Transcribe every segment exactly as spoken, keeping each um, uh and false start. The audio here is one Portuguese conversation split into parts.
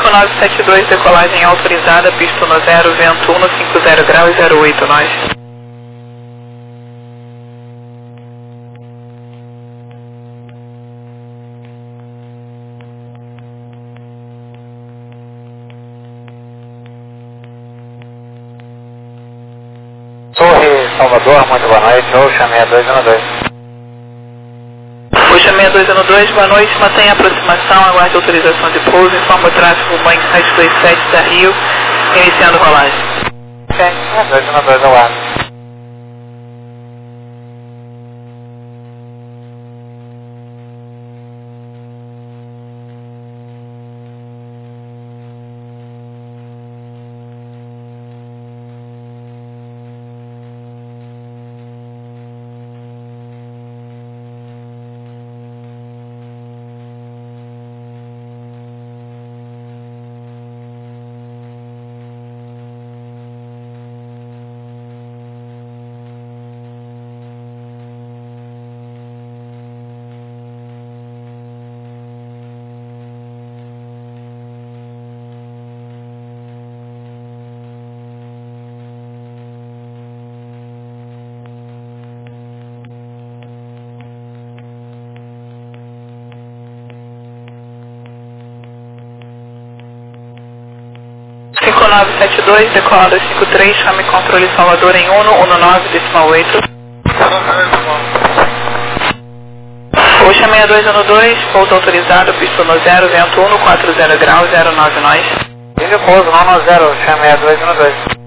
cinco nove sete dois, decolagem autorizada, pista no zero, vento um no cinco zero grau e zero oito, nós. Torre Salvador, muito boa noite, Ocean seis dois um dois. Ocean seis dois um dois, boa noite, mantenha a aproximação, aguarde autorização de pouso, informa o tráfego Boeing sete dois sete da Rio, iniciando rolagem. Ok, seis dois um dois, aguardo. cinco nove sete dois, decola dois cinco três, chame controle Salvador em um um nove, decimal oito. Ocean seis dois um dois, pouso autorizado, pista no zero, vento um no quatro zero grau, zero nove, nós. Vídeo pouso, não no zero, Ocean seis dois um dois.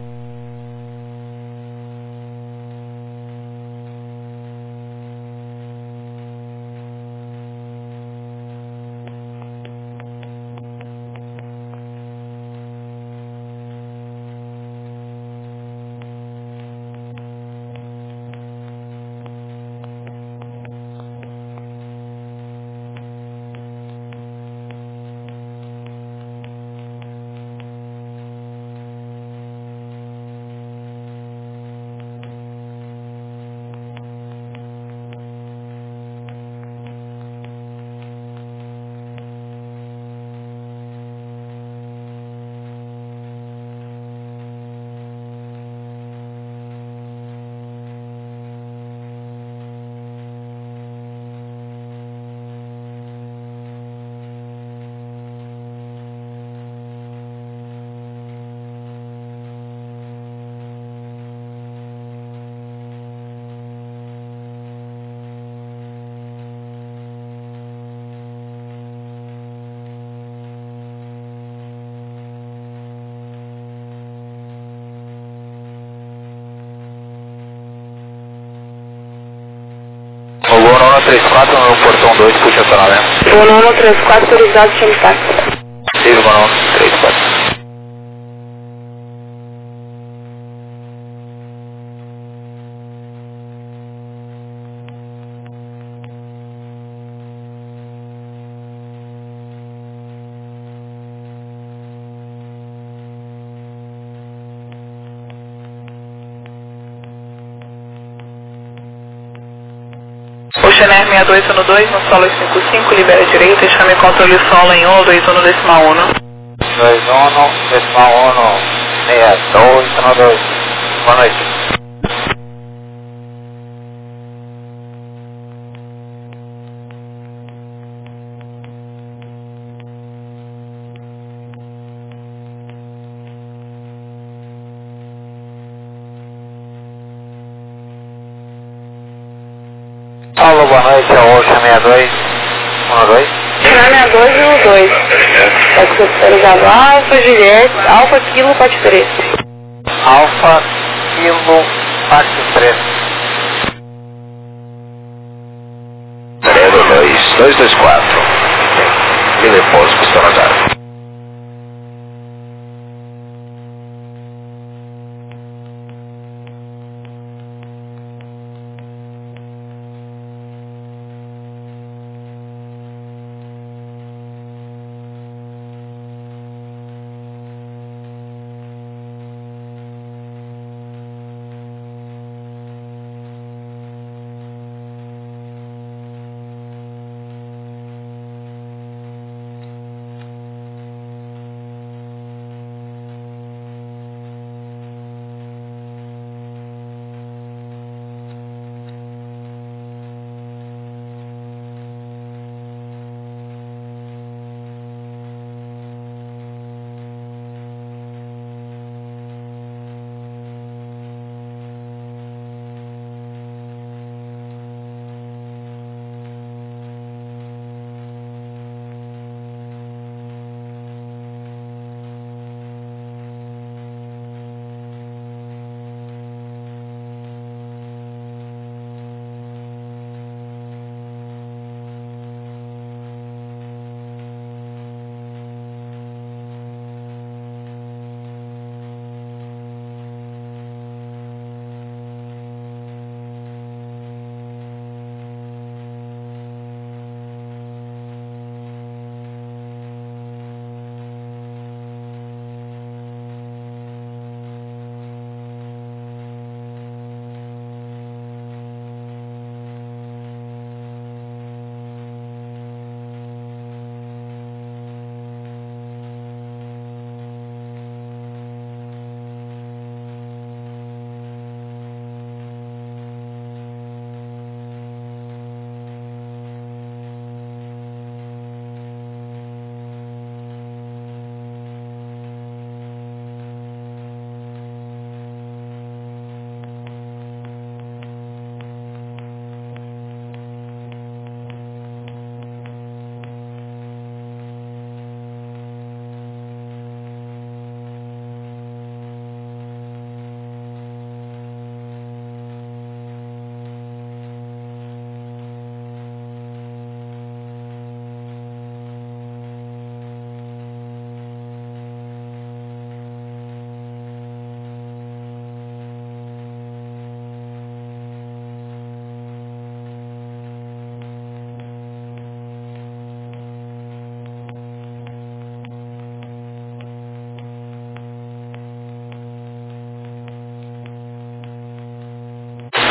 Nono três quatro no portão dois, puxa acionamento. Nono três quatro, autorizado, chame táxi. Siga o Nono três quatro. Ocean seis dois um dois, no solo cinco cinco, libera a direita e chame controle solo em um dois um decimal um. dois um, decimal um, seis dois um dois. Boa noite. Alô, boa noite, é o Ocean seis dois um dois. seis dois um dois. Pode autorizado Alfa, Juliette, Alfa, Kilo, parte três. Alfa, Kilo, parte três. zero dois dois dois quatro. E depois pista no zero.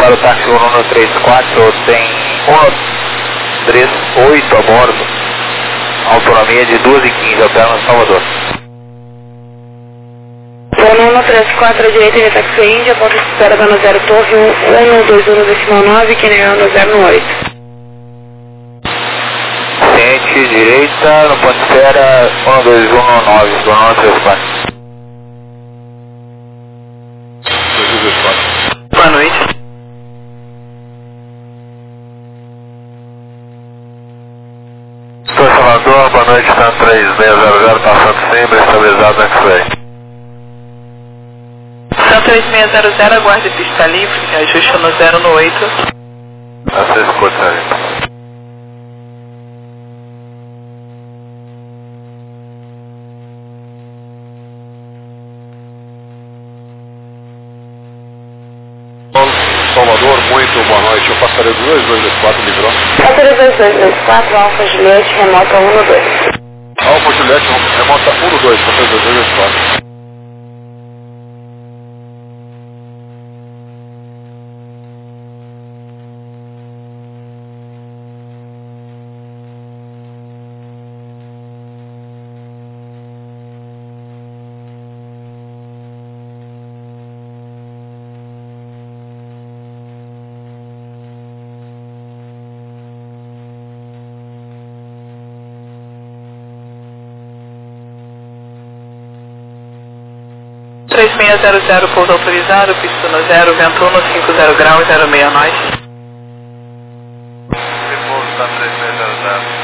para o táxi um três quatro, tem um três oito a bordo, autonomia de duas e quinze, opera no Salvador. Zona um três quatro à direita de táxi Índia, ponto de espera da zero Torre um um dois um decimal nove, que nem ano zero oito. Ciente, direita, no ponto de espera um dois um nove, zona um três quatro. Boa noite. Estacionador, boa noite, Sam três seis zero zero, passando sempre, estabilizado na X-Ray. Sam três seis zero zero, aguarde pista livre, ajuste no zero no oito. Essa escuta aí. Salvador, muito boa noite. Eu passarei do dois dois dois quatro, livrão. Passaria dois dois dois quatro, Alfa Juliette, remota um dois. Alfa Juliette, remota um dois, passarei dois dois dois quatro. três seis zero zero, pouso autorizado, pista no zero, vento um, cinco zero graus, zero seis nós. Repouso está três seis zero zero.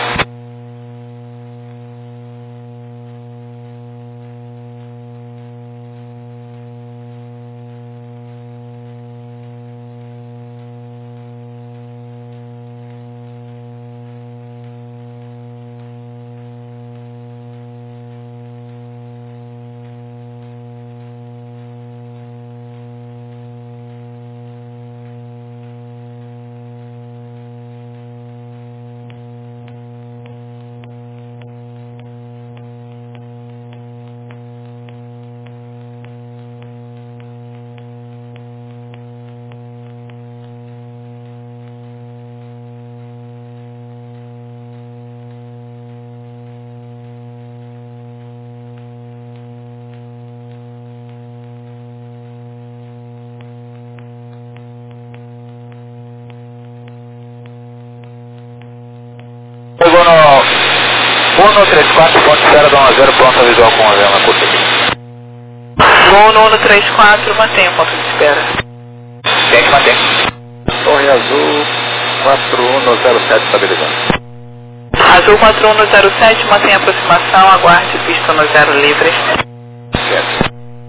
Chegou no um três quatro, ponto de espera da zero, pronto a visual com a vela na curta aqui. Gol no um três quatro, mantenha o ponto de espera. Quem é que mantém? Torre Azul, quatro um zero sete, estabilizando. Azul quatro um zero sete, mantenha a aproximação, aguarde pista no zero livre. Certo.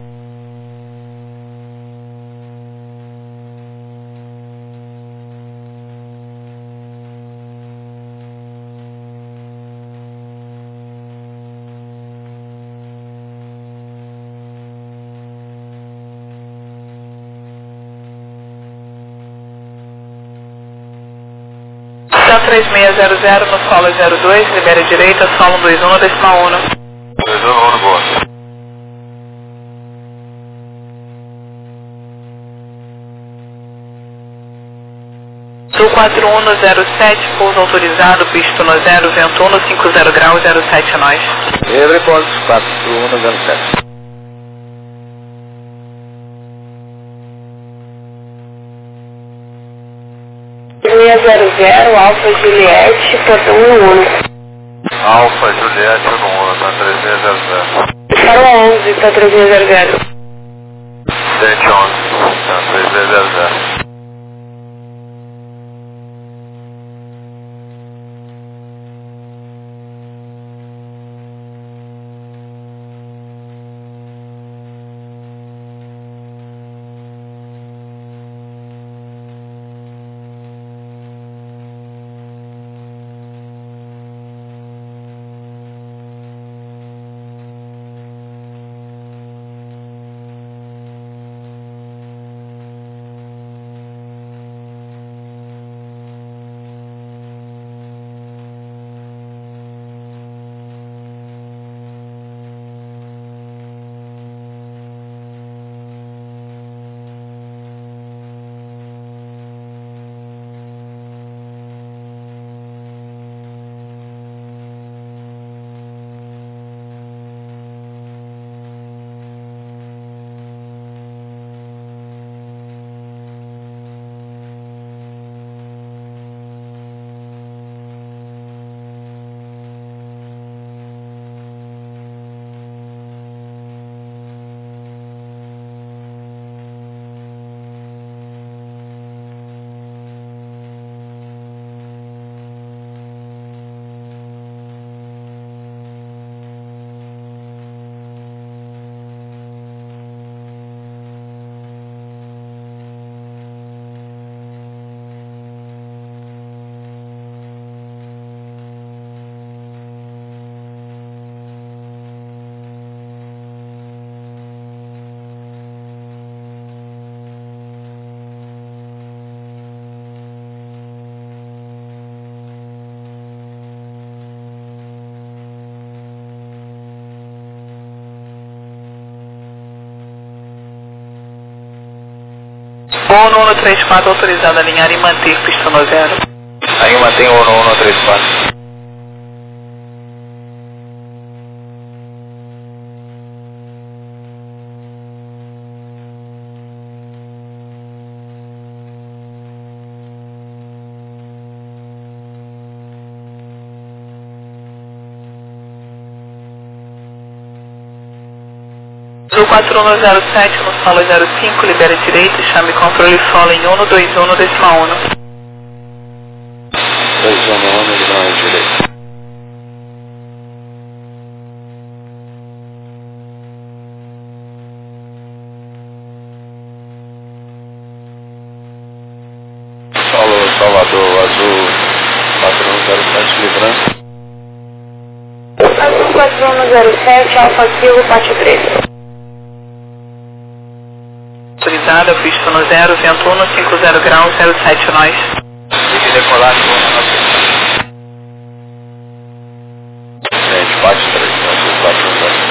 Sam três seis zero zero, no solo zero dois, libera direita, solo dois um, decimal um. dois um, boa. Sul quatro um zero sete, pouso autorizado, pista no zero, vento um, cinco zero graus, zero sete nós. Livre, ponto quatro um zero sete. seis zero zero, Alfa Juliette, portão um um. Alfa Juliette, um um, tá três seis zero zero. Para onze, tá três seis zero zero. sete onze, tá três seis zero zero. Gol no um três quatro autorizado a alinhar e manter pista no zero. Aí mantém o um um três quatro. Azul quatro um zero sete no solo zero cinco, libera direito, chame controle solo em um dois um decimal um. dois um um, libera direito. Solo Salvador, azul quatro um zero sete, livrando. Azul quatro um zero sete, Alfa Kilo, Pátio três. Autorizada, pista no zero, vento um cinco zero graus, zero sete nós. Fique decolado com a nossa. Gente, bate três, azul quatro um zero.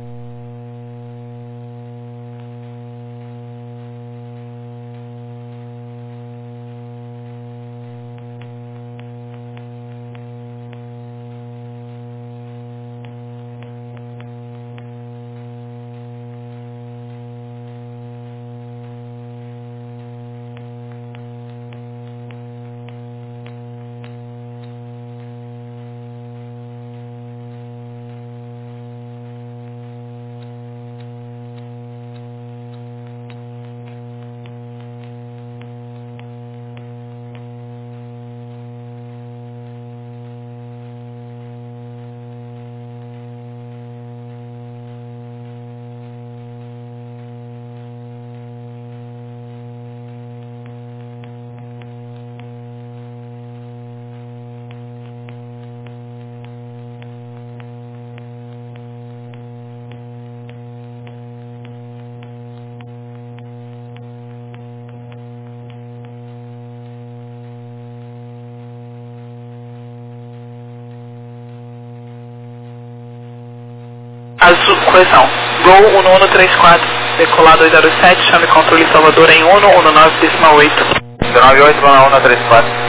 Azul, correção. Gol um um três quatro, decolar dois zero sete, chame controle Salvador em um um nove decimal oito. nove oito um um três quatro.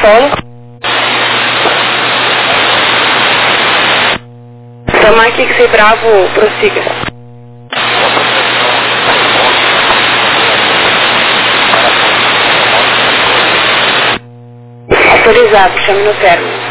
solo. Tamaki X Bravo, prossiga. Autorizado, chame no término.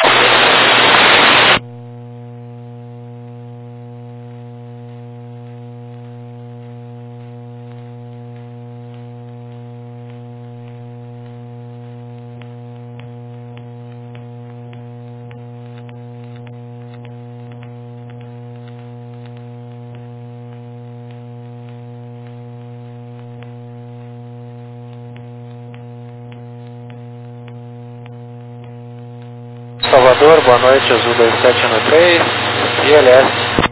Salvador, boa noite, Azul dois sete um três, I L S.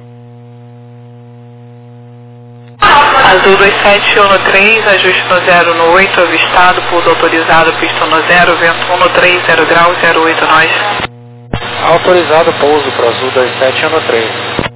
Azul dois sete um três, ajuste no zero no oito, avistado, pouso autorizado, pista no zero, vento um no três, zero graus, zero oito, nós. Autorizado pouso para Azul dois sete um três.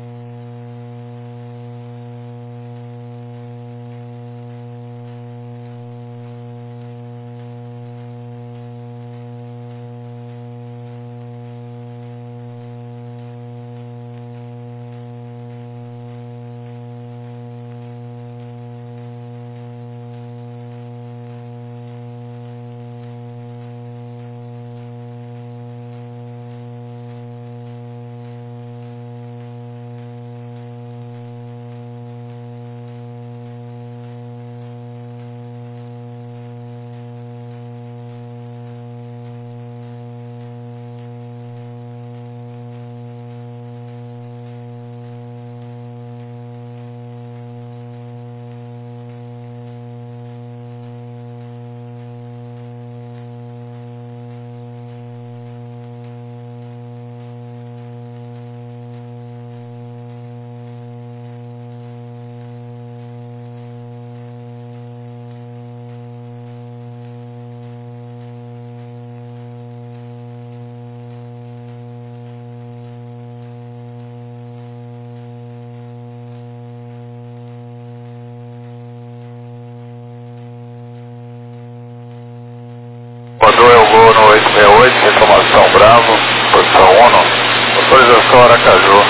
Rodou é o gol no oito seis oito, informação Bravo, posição um, autorização Aracaju.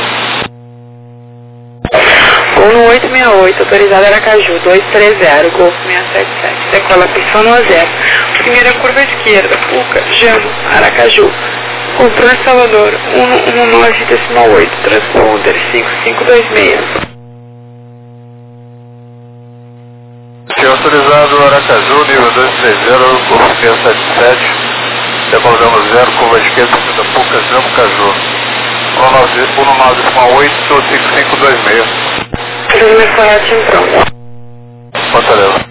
Gol no oito seis oito, autorizado Aracaju, dois três zero, Golfo seis sete sete, decola pista no zero. Primeira curva esquerda, Puca, Jamo, Aracaju. Controle Salvador, um um nove decimal oito, transponder cinco cinco dois seis. Senhor autorizado Aracaju, nível dois três zero, Golfo seis sete sete, decolamos zero, curva esquerda, da Puca, Jamo, Caju. um nove decimal oito, cinco cinco dois seis. Primeiro correto em pronto. Fortaleza.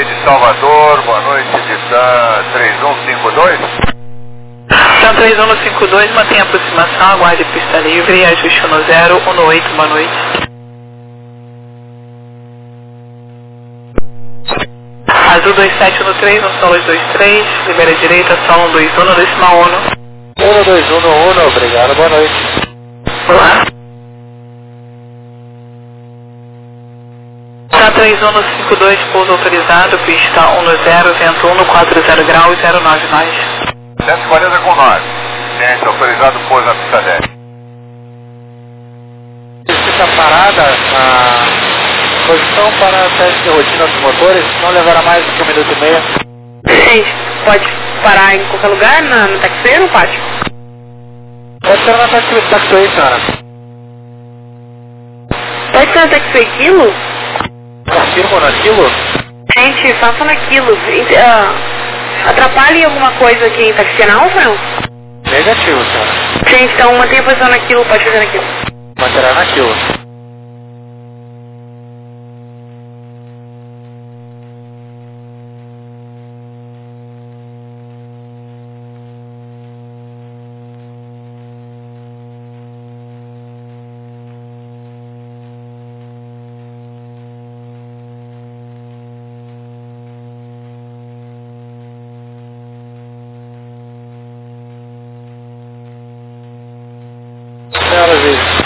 de Salvador, boa noite de TAM três um cinco dois. TAM três um no cinco dois, mantenha a aproximação, aguarde pista livre, ajuste no zero um no oito, boa noite. Azul dois sete no três, no solo dois três, libera direita, solo um dois um no decimal uno. um dois um no uno, obrigado, boa noite. Olá. TAM três um no cinco dois, pouso autorizado, pista um no zero, vento um no quatro zero graus, zero nove nós. sete quarenta com nós. Gente, autorizado pouso na pista dez. Pista parada, a posição para teste de rotina dos motores, não levará mais do que um minuto e meio. Gente, pode parar em qualquer lugar, na, no taxeiro ou pátio? Pode ser na taxi, senhora. Pode ser na taxi quilo? Confirmo naquilo? Gente, faça naquilo. Uh, atrapalhe alguma coisa aqui em taxi alfa, não? Negativo, senhora. Gente, então mantenha a posição naquilo, pode fazer naquilo. Manterá naquilo. Senhoras e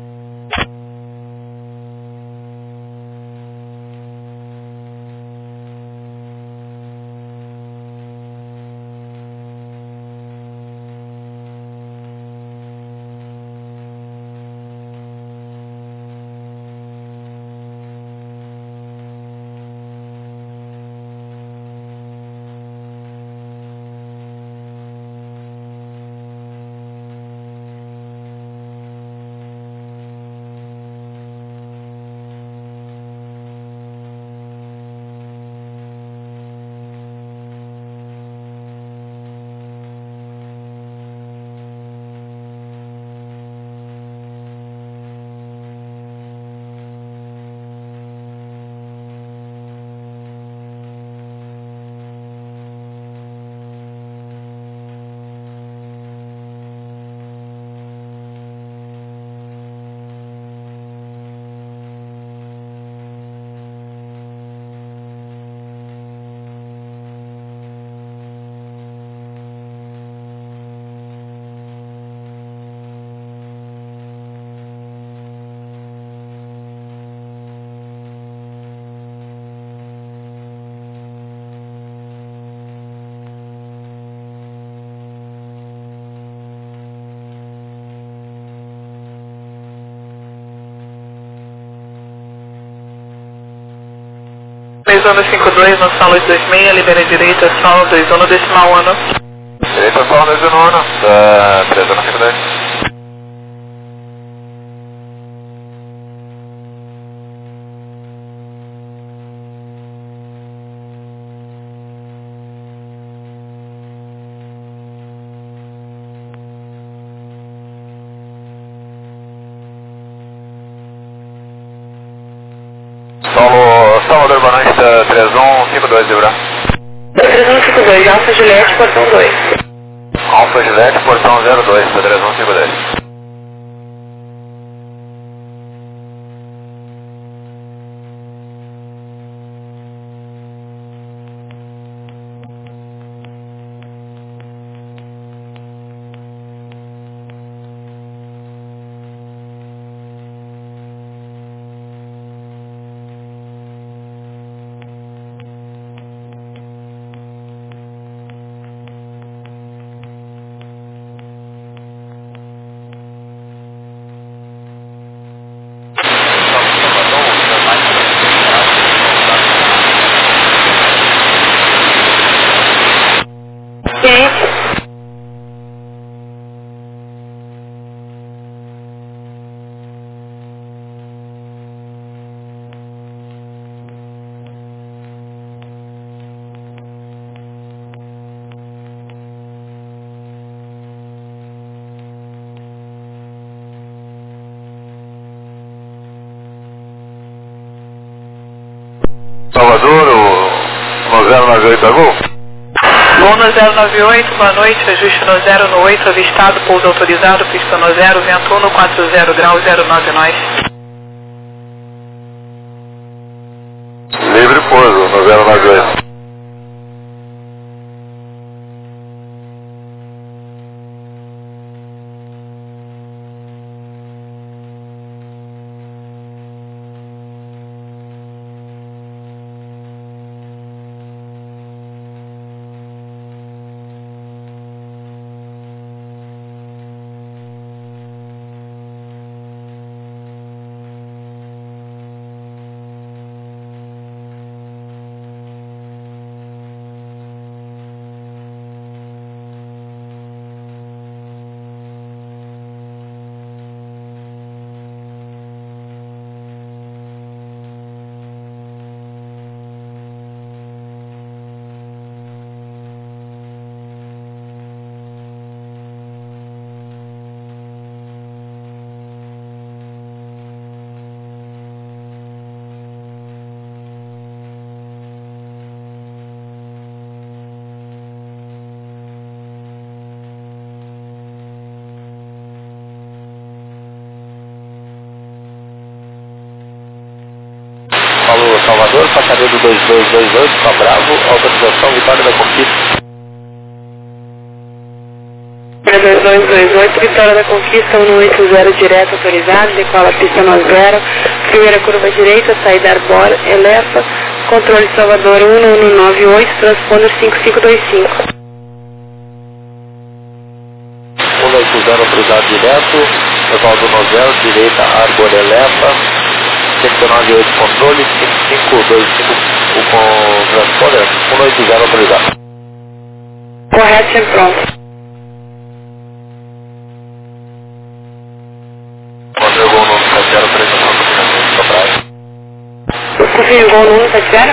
três um no cinco dois, no solo dois seis, libera direita, solo dois um no decimal uno. Direita solo dois um no uno, TAM três um no cinco dois. Solo, Salvador, boa noite, TAM três um cinco dois, Libra. três um cinco dois, Alfa Juliette, portão dois. Alfa Juliette, portão zero dois, TAM três um cinco dois. Salvador, o oito a Gol. Gol no zero nove oito, boa noite, ajuste no zero no oito, avistado, pouso autorizado, pista no zero, vento um no quatro zero grau, zero nove nós. Livre pouso no zero nove oito. Falou, Salvador, passageiro do dois dois dois oito, tá Bravo, autorização, Vitória da Conquista. dois dois dois oito, Vitória da Conquista, um oito zero direto autorizado, decola a pista no zero, primeira curva direita, saída arbórea, eleva, controle Salvador um um nove oito, transponder cinco cinco dois cinco. um oito zero autorizado direto, decola do no zero, direita, arbórea, eleva, cinco nove oito controle, cinco cinco dois cinco com transponder, um oito zero autorizado. Correto, sempre pronto. Confirma Gol no sete zero três no praia. Confirma Gol no um sete zero?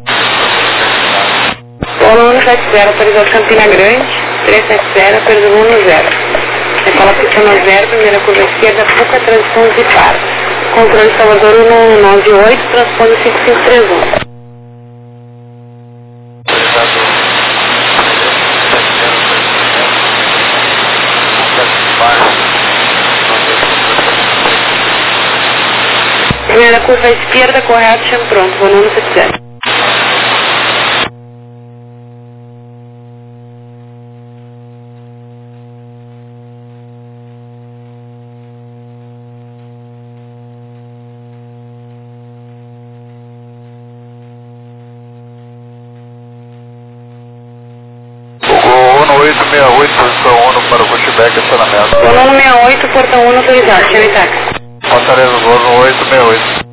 Gol no um sete zero, autorizado Campina Grande, três sete zero, autorizado um zero. Decola pista no zero, primeira curva esquerda, Puca, transição Zipar. Controle Salvador um um nove oito, transponder cinco cinco três um. Primeira curva esquerda, correto, chama pronto, vou no sete zero. oito seis oito, posição um para o pushback, estacionamento. Gol no sessenta e oito, portão um autorizado, chama em táxi. Fortaleza, Gol no oito seis oito.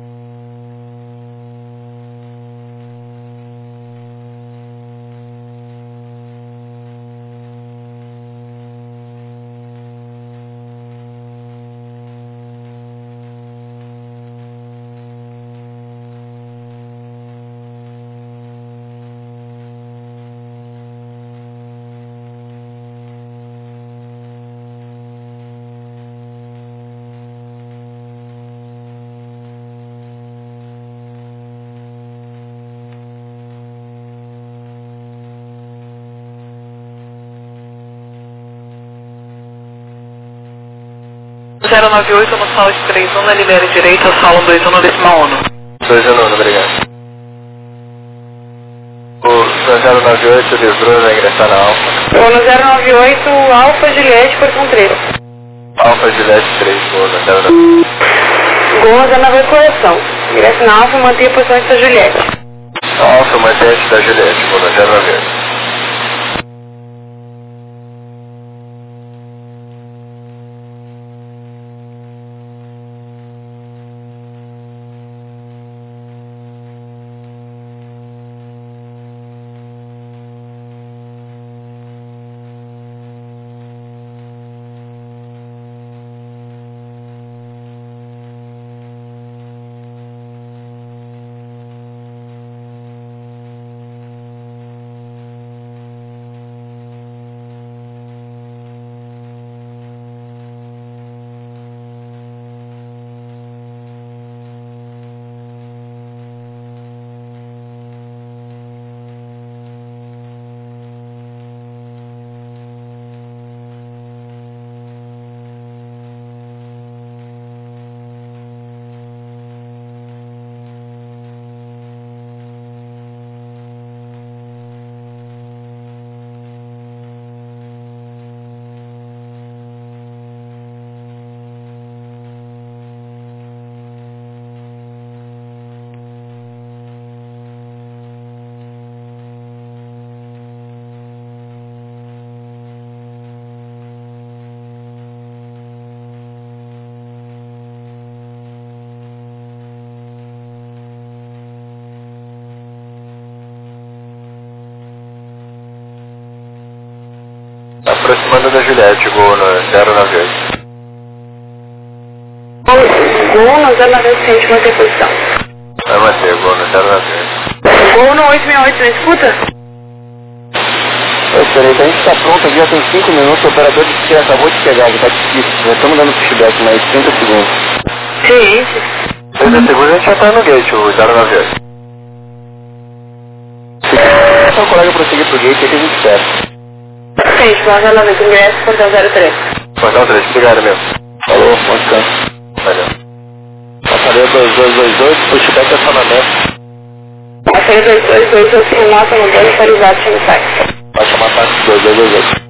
zero nove oito no solo de três um, na libera direita, solo dois um no decimal um. dois um, obrigado. O zero nove oito, Lisbru, vai ingressar na Alfa. Gol no zero nove oito, Alfa Juliette, portão três. Alfa Juliette três, Gol no zero nove oito. Gol no zero nove oito, correção. Ingressa na Alfa e mantenha a posição da Juliette. Alfa, mantente da Juliette, Gol no zero nove oito. aproximando da Juliette, Gol no zero nove oito. Gol no zero nove oito, sente manter posição. Vai manter, Gol no zero nove oito. Gol no oito seis oito, não escuta? Oi, Tereza, a gente está pronto aqui, já tem cinco minutos, o operador disse que acabou de chegar, já tá difícil, já estamos dando feedback, mais trinta segundos. Ciência. trinta segundos a gente já tá no gate, o zero nove oito. Se o colega prosseguir pro gate, aqui a gente espera. Sente, zero nove oito, ingresso, portão zero três. Portão três, obrigado mesmo. Falou, bom descanso. Valeu. Passaria dois dois dois oito, pushback acionamento. Passaria dois dois dois oito, remota, motor autorizado, chama táxi. Vai chamar táxi dois dois dois oito.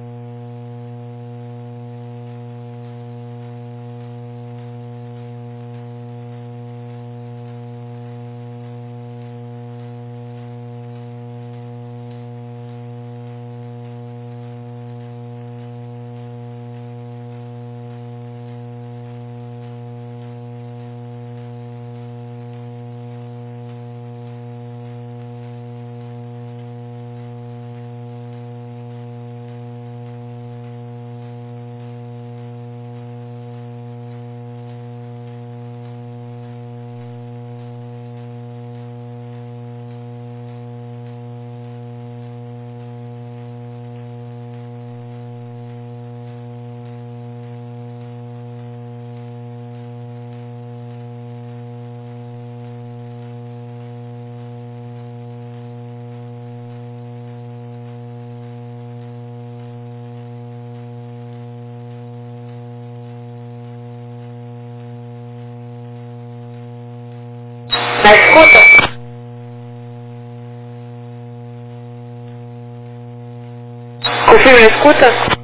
Na escuta? Confirma na escuta?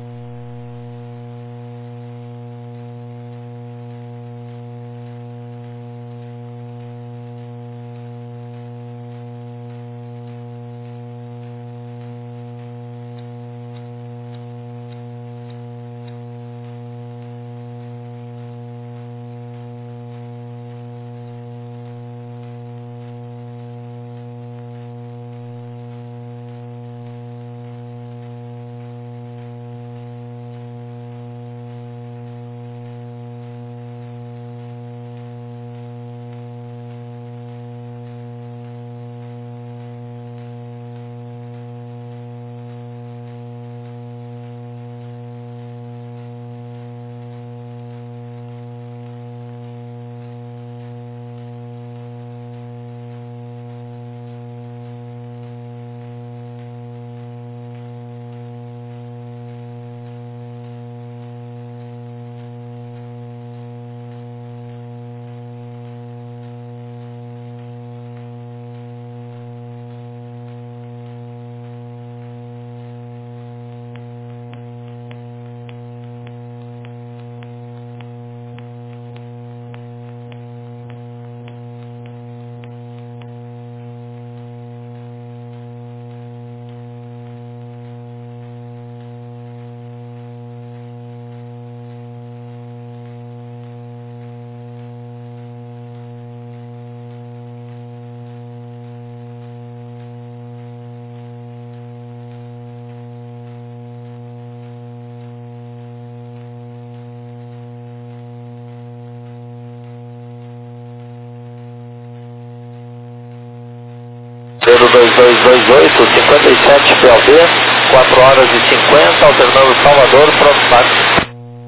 zero dois dois dois oito, cinquenta e sete P L D, quatro horas e cinquenta, alternando Salvador, pronto táxi.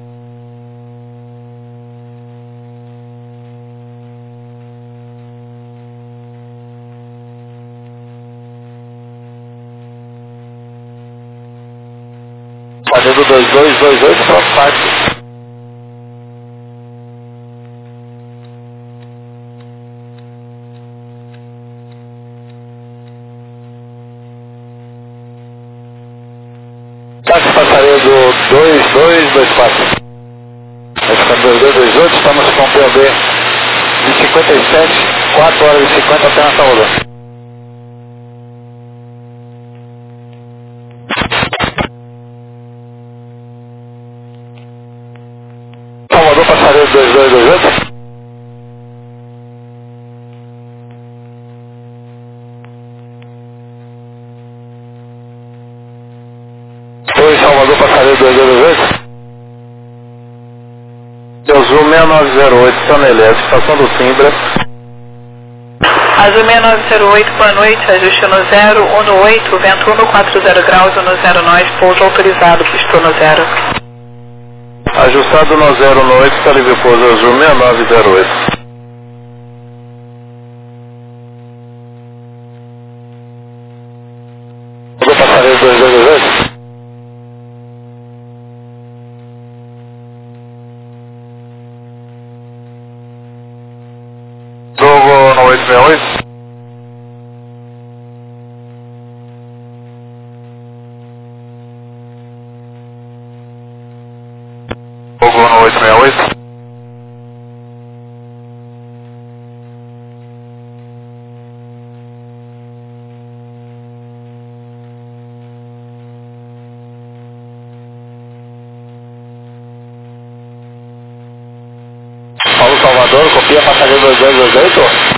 Fazendo dois dois dois oito, pronto táxi. Táxi passaria do dois dois dois quatro. Vai ficando dois dois dois oito, estamos com P L D de cinquenta e sete, quatro horas e cinquenta até na Salvador. Salvador passaria do dois dois dois oito. Salvador Passaredo dois zero oito. Azul seis nove zero oito, Sanelés, estação do Simbra. Azul seis nove zero oito, boa noite, ajuste no zero um oito, vento um quatro zero graus, no zero nós, pouso autorizado, pistou no zero. Ajustado no zero um oito, está livre pouso Azul seis nove zero oito. Vou passaredo dois zero oito. Jogo no oito seis oito. Jogo no oito seis oito. Paulo Salvador, copia passaredo dois dois dois oito.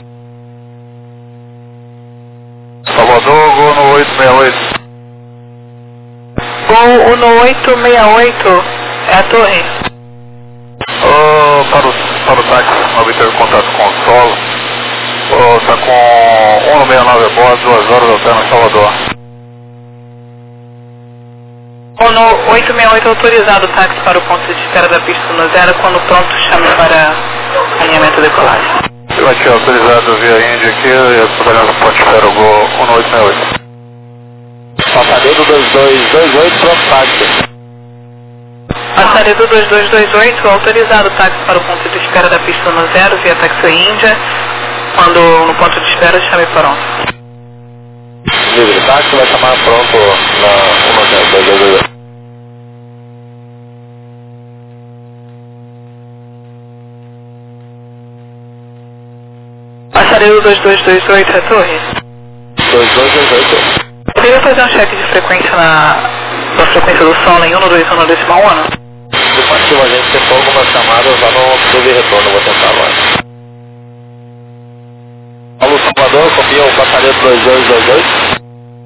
Salvador, gol no oito seis oito. Gol no oito seis oito, é a torre. Oh, para, o, para o táxi, obter contato com o solo. Oh, está com um seis nove a bordo, duas horas até no Salvador. Gol no oito seis oito, autorizado, táxi para o ponto de espera da pista no zero, quando pronto, chame para alinhamento de decolagem. Eu aqui autorizado via Índia aqui, e trabalhando no ponto de espera o gol um oito seis oito. Passaredo dois dois dois oito, pronto táxi. Passaredo dois dois dois oito, autorizado, táxi para o ponto de espera da pista no zero, via táxi Índia, quando no ponto de espera, chame pronto. Livre, táxi vai chamar pronto na um zero dois dois dois oito. Passaredo dois dois dois oito, é a torre. dois dois dois oito. Poderia fazer um cheque de frequência na, da frequência do som em um dois um decimal um? Informativo, a gente tentou algumas chamadas, lá não teve retorno, vou tentar agora. Paulo Salvador, copia o passaredo dois dois dois oito.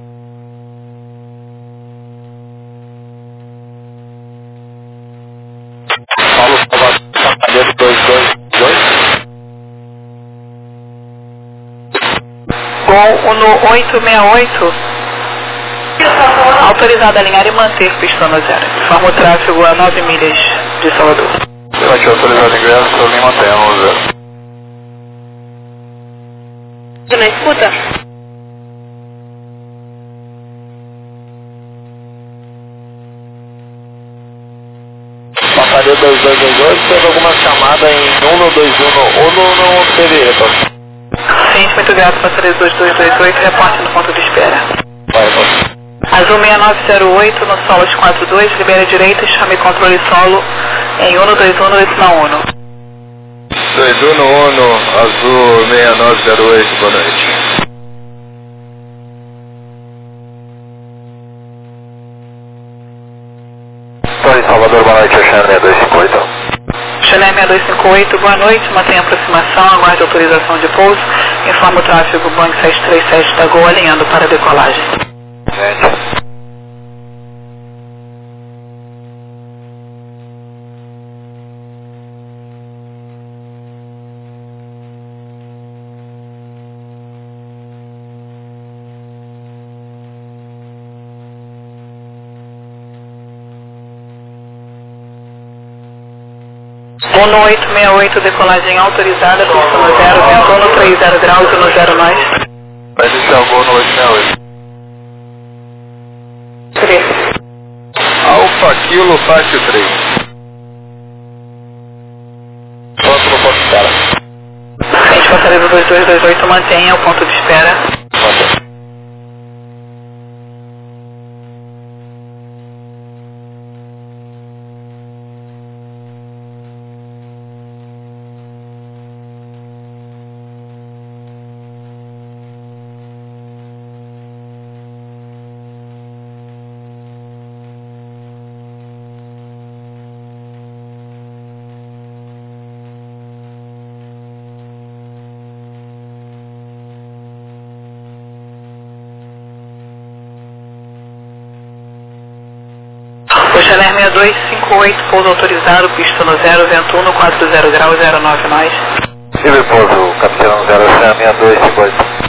Paulo Salvador, passaredo dois dois dois oito. Gol no oito seis oito, autorizado a alinhar e manter pista no zero. Informa o tráfego a nove milhas de Salvador. Eu aqui autorizado ingresso, eu nem mantenho no zero. Você não escuta? Passaredo dois dois dois oito, teve alguma chamada em um dois um, ou não, não teve retorno. Gente, muito grato, passaredo dois dois dois oito, reporte no ponto de espera. Vai, vai. Azul seis nove zero oito, no solo quatro dois, libera direita e chame controle solo em um dois um decimal um. dois um um, Azul seis nove zero oito, boa noite. Torre Salvador, boa noite, Oceano seis dois cinco oito. Chanel seis dois cinco oito, boa noite, mantenha aproximação, aguarde autorização de pouso, informa o tráfego Boeing sete três sete da Gol alinhando para a decolagem. Gente. um no oito seis oito, decolagem autorizada, pista no zero, vento um no três zero graus e no zero nós. Vai iniciar o gol no oito seis oito. três. Alfa Kilo Táxi três. Pronto no ponto de espera. Gente, passaredo dois dois dois oito, mantenha o ponto de espera. Pronto. Chanel sessenta e dois cinquenta e oito, pouso autorizado, pista no zero, vento um, quatro zero grau, zero nove nós. Silvio pouso, capitão zero sessenta e dois cinquenta e oito.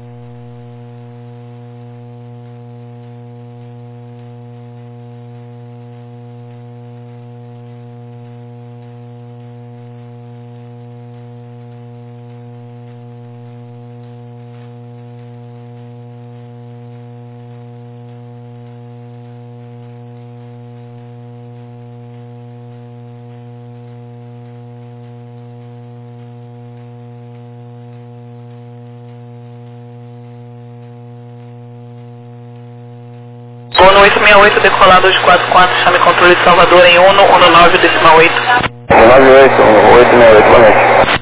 Ono oito seis oito, decolado de quatro quatro, chame controle de Salvador em Ono, Ono nove, decimal oito. Ono nove oito, oito seis oito, boa noite.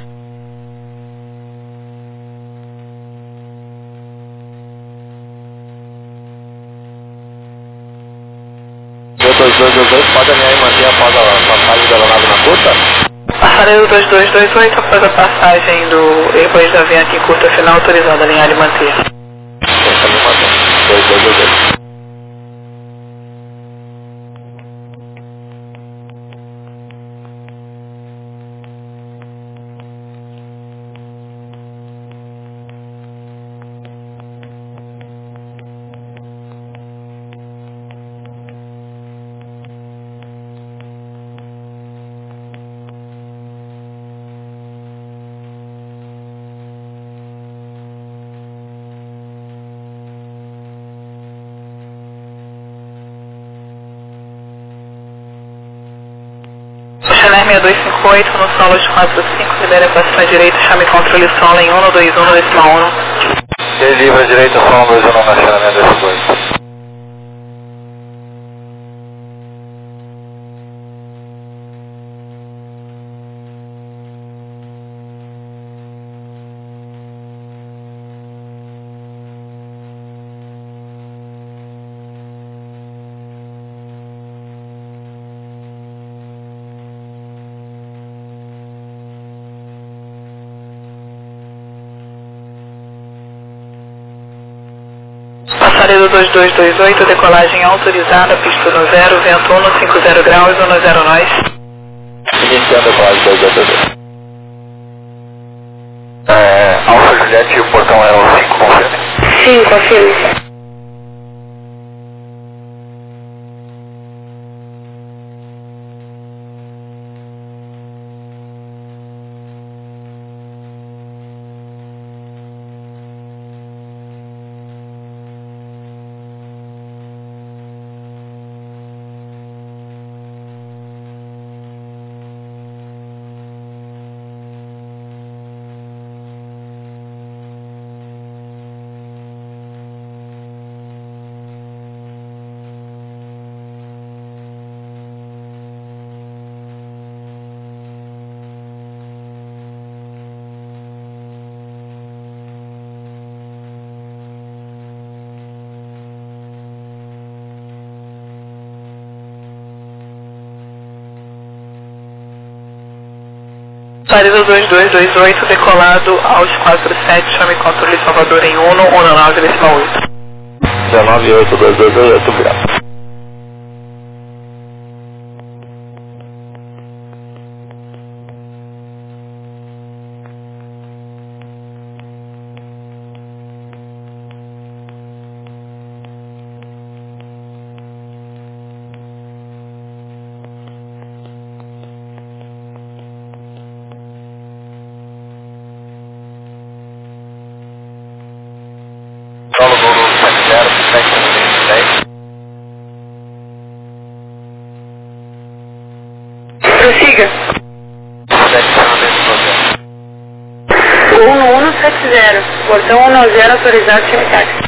dois dois dois dois, pode alinhar e manter após a passagem da aeronave na curta? Passarei do dois dois dois oito após a passagem do Airways da Avianca em curta final, autorizado a alinhar e manter. Deixa eu manter, dois dois dois dois. Chanel sessenta e dois cinquenta e oito, no solo de quatro cinco, libera para a direita, chame controle solo em um dois um, decimal um. Ele livre à direita, solo dois um na Chanel sessenta e dois cinquenta e oito. Passarei do dois dois dois oito, decolagem autorizada, pista no zero, vento um, cinco zero graus, um zero nós. Iniciando a decolagem dois dois dois dois. É, Alfa Juliette, o portão é o cinco, confirme? Sim, confirme. Saída dois dois dois oito, decolado aos quatro sete, chame controle Salvador em Uno, Uno nove, decimal oito. dezenove oito dois dois dois oito, obrigado. Solo Guru sete zero, sete dez. Prossiga. sete zero, um um sete zero, portão um zero autorizado, chame táxi.